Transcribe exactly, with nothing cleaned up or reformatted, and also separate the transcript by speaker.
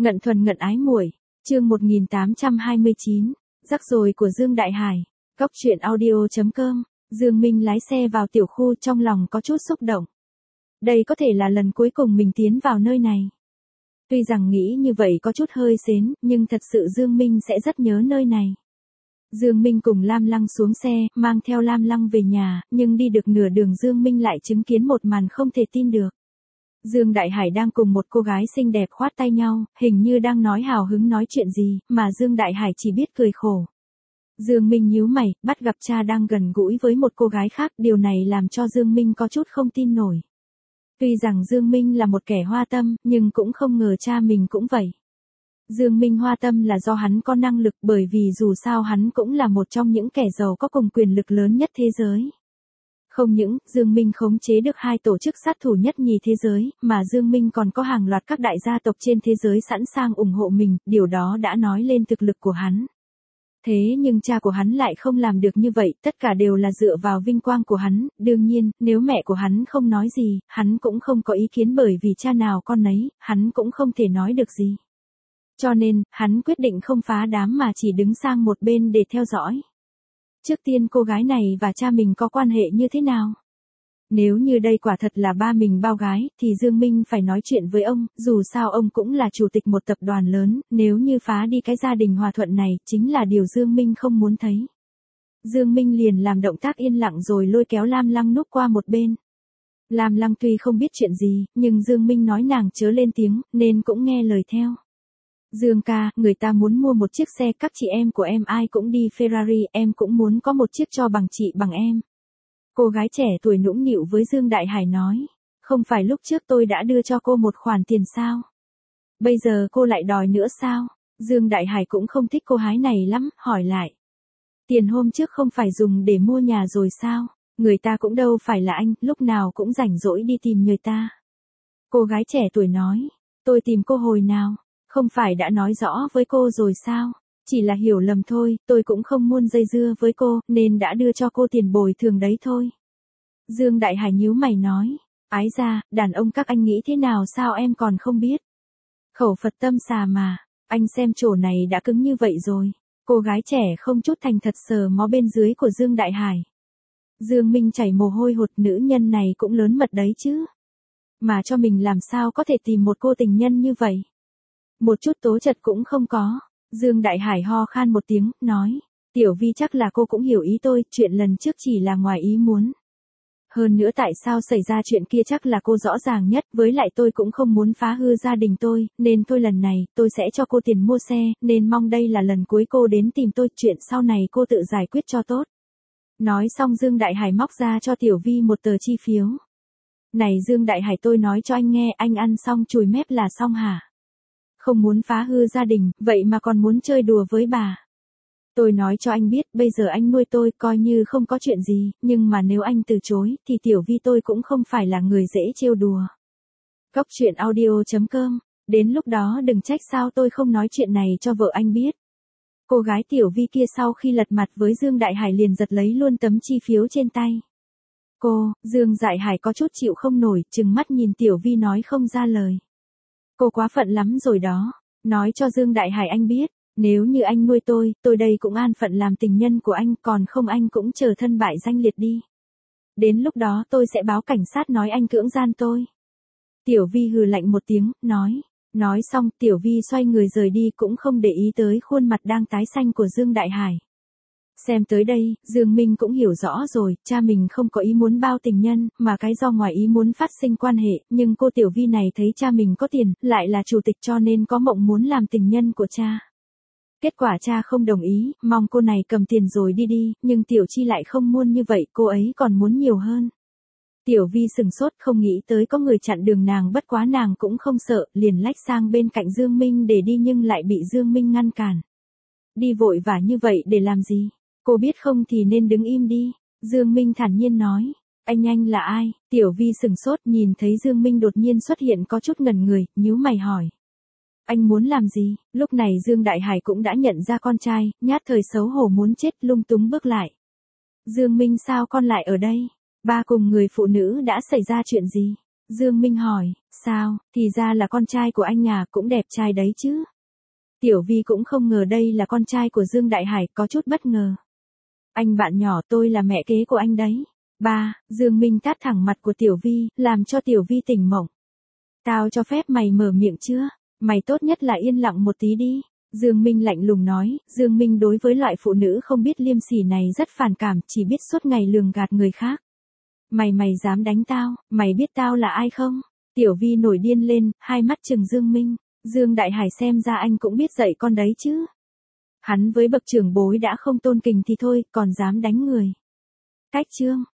Speaker 1: Ngận thuần ngận ái muội, chương một nghìn tám trăm hai mươi chín, rắc rối của Dương Đại Hải, Cóc truyện audio chấm com, Dương Minh lái xe vào tiểu khu trong lòng có chút xúc động. Đây có thể là lần cuối cùng mình tiến vào nơi này. Tuy rằng nghĩ như vậy có chút hơi xến, nhưng thật sự Dương Minh sẽ rất nhớ nơi này. Dương Minh cùng Lam Lăng xuống xe, mang theo Lam Lăng về nhà, nhưng đi được nửa đường Dương Minh lại chứng kiến một màn không thể tin được. Dương Đại Hải đang cùng một cô gái xinh đẹp khoát tay nhau, hình như đang nói hào hứng nói chuyện gì, mà Dương Đại Hải chỉ biết cười khổ. Dương Minh nhíu mày, bắt gặp cha đang gần gũi với một cô gái khác, điều này làm cho Dương Minh có chút không tin nổi. Tuy rằng Dương Minh là một kẻ hoa tâm, nhưng cũng không ngờ cha mình cũng vậy. Dương Minh hoa tâm là do hắn có năng lực, bởi vì dù sao hắn cũng là một trong những kẻ giàu có cùng quyền lực lớn nhất thế giới. Không những, Dương Minh khống chế được hai tổ chức sát thủ nhất nhì thế giới, mà Dương Minh còn có hàng loạt các đại gia tộc trên thế giới sẵn sàng ủng hộ mình, điều đó đã nói lên thực lực của hắn. Thế nhưng cha của hắn lại không làm được như vậy, tất cả đều là dựa vào vinh quang của hắn, đương nhiên, nếu mẹ của hắn không nói gì, hắn cũng không có ý kiến bởi vì cha nào con nấy, hắn cũng không thể nói được gì. Cho nên, hắn quyết định không phá đám mà chỉ đứng sang một bên để theo dõi. Trước tiên cô gái này và cha mình có quan hệ như thế nào? Nếu như đây quả thật là ba mình bao gái, thì Dương Minh phải nói chuyện với ông, dù sao ông cũng là chủ tịch một tập đoàn lớn, nếu như phá đi cái gia đình hòa thuận này, chính là điều Dương Minh không muốn thấy. Dương Minh liền làm động tác yên lặng rồi lôi kéo Lam Lăng núp qua một bên. Lam Lăng tuy không biết chuyện gì, nhưng Dương Minh nói nàng chớ lên tiếng, nên cũng nghe lời theo. Dương ca, người ta muốn mua một chiếc xe, các chị em của em ai cũng đi Ferrari, em cũng muốn có một chiếc cho bằng chị bằng em. Cô gái trẻ tuổi nũng nịu với Dương Đại Hải nói, không phải lúc trước tôi đã đưa cho cô một khoản tiền sao? Bây giờ cô lại đòi nữa sao? Dương Đại Hải cũng không thích cô gái này lắm, hỏi lại. Tiền hôm trước không phải dùng để mua nhà rồi sao? Người ta cũng đâu phải là anh, lúc nào cũng rảnh rỗi đi tìm người ta. Cô gái trẻ tuổi nói, tôi tìm cô hồi nào? Không phải đã nói rõ với cô rồi sao? Chỉ là hiểu lầm thôi, tôi cũng không muốn dây dưa với cô, nên đã đưa cho cô tiền bồi thường đấy thôi. Dương Đại Hải nhíu mày nói, ái ra, đàn ông các anh nghĩ thế nào sao em còn không biết? Khẩu Phật tâm xà mà, anh xem chỗ này đã cứng như vậy rồi. Cô gái trẻ không chút thành thật sờ mó bên dưới của Dương Đại Hải. Dương Minh chảy mồ hôi hột, nữ nhân này cũng lớn mật đấy chứ. Mà cho mình làm sao có thể tìm một cô tình nhân như vậy? Một chút tố chất cũng không có. Dương Đại Hải ho khan một tiếng, nói, Tiểu Vi chắc là cô cũng hiểu ý tôi, chuyện lần trước chỉ là ngoài ý muốn. Hơn nữa tại sao xảy ra chuyện kia chắc là cô rõ ràng nhất, với lại tôi cũng không muốn phá hư gia đình tôi, nên thôi lần này, tôi sẽ cho cô tiền mua xe, nên mong đây là lần cuối cô đến tìm tôi, chuyện sau này cô tự giải quyết cho tốt. Nói xong Dương Đại Hải móc ra cho Tiểu Vi một tờ chi phiếu. Này Dương Đại Hải, tôi nói cho anh nghe, anh ăn xong chùi mép là xong hả? Không muốn phá hư gia đình, vậy mà còn muốn chơi đùa với bà. Tôi nói cho anh biết, bây giờ anh nuôi tôi coi như không có chuyện gì, nhưng mà nếu anh từ chối, thì Tiểu Vi tôi cũng không phải là người dễ trêu đùa. Cóc truyện audio chấm com, đến lúc đó đừng trách sao tôi không nói chuyện này cho vợ anh biết. Cô gái Tiểu Vi kia sau khi lật mặt với Dương Đại Hải liền giật lấy luôn tấm chi phiếu trên tay. Cô, Dương Đại Hải có chút chịu không nổi, trừng mắt nhìn Tiểu Vi nói không ra lời. Cô quá phận lắm rồi đó, nói cho Dương Đại Hải anh biết, nếu như anh nuôi tôi, tôi đây cũng an phận làm tình nhân của anh, còn không anh cũng chờ thân bại danh liệt đi. Đến lúc đó tôi sẽ báo cảnh sát nói anh cưỡng gian tôi. Tiểu Vi hừ lạnh một tiếng, nói, nói xong Tiểu Vi xoay người rời đi cũng không để ý tới khuôn mặt đang tái xanh của Dương Đại Hải. Xem tới đây, Dương Minh cũng hiểu rõ rồi, cha mình không có ý muốn bao tình nhân, mà cái do ngoài ý muốn phát sinh quan hệ, nhưng cô Tiểu Vi này thấy cha mình có tiền, lại là chủ tịch cho nên có mộng muốn làm tình nhân của cha. Kết quả cha không đồng ý, mong cô này cầm tiền rồi đi đi, nhưng Tiểu Chi lại không muốn như vậy, cô ấy còn muốn nhiều hơn. Tiểu Vi sừng sốt không nghĩ tới có người chặn đường nàng, bất quá nàng cũng không sợ, liền lách sang bên cạnh Dương Minh để đi nhưng lại bị Dương Minh ngăn cản. Đi vội vã như vậy để làm gì? Cô biết không thì nên đứng im đi, Dương Minh thản nhiên nói. Anh anh là ai? Tiểu Vi sừng sốt nhìn thấy Dương Minh đột nhiên xuất hiện có chút ngẩn người, nhíu mày hỏi. Anh muốn làm gì? Lúc này Dương Đại Hải cũng đã nhận ra con trai, nhát thời xấu hổ muốn chết lung túng bước lại. Dương Minh sao con lại ở đây? Ba cùng người phụ nữ đã xảy ra chuyện gì? Dương Minh hỏi, sao, thì ra là con trai của anh à, cũng đẹp trai đấy chứ. Tiểu Vi cũng không ngờ đây là con trai của Dương Đại Hải, có chút bất ngờ. Anh bạn nhỏ, tôi là mẹ kế của anh đấy. Ba, Dương Minh tát thẳng mặt của Tiểu Vi, làm cho Tiểu Vi tỉnh mộng. Tao cho phép mày mở miệng chưa? Mày tốt nhất là yên lặng một tí đi. Dương Minh lạnh lùng nói, Dương Minh đối với loại phụ nữ không biết liêm sỉ này rất phản cảm, chỉ biết suốt ngày lường gạt người khác. Mày mày dám đánh tao, mày biết tao là ai không? Tiểu Vi nổi điên lên, hai mắt trừng Dương Minh. Dương Đại Hải xem ra anh cũng biết dạy con đấy chứ. Hắn với bậc trưởng bối đã không tôn kính thì thôi, còn dám đánh người. Cách chương.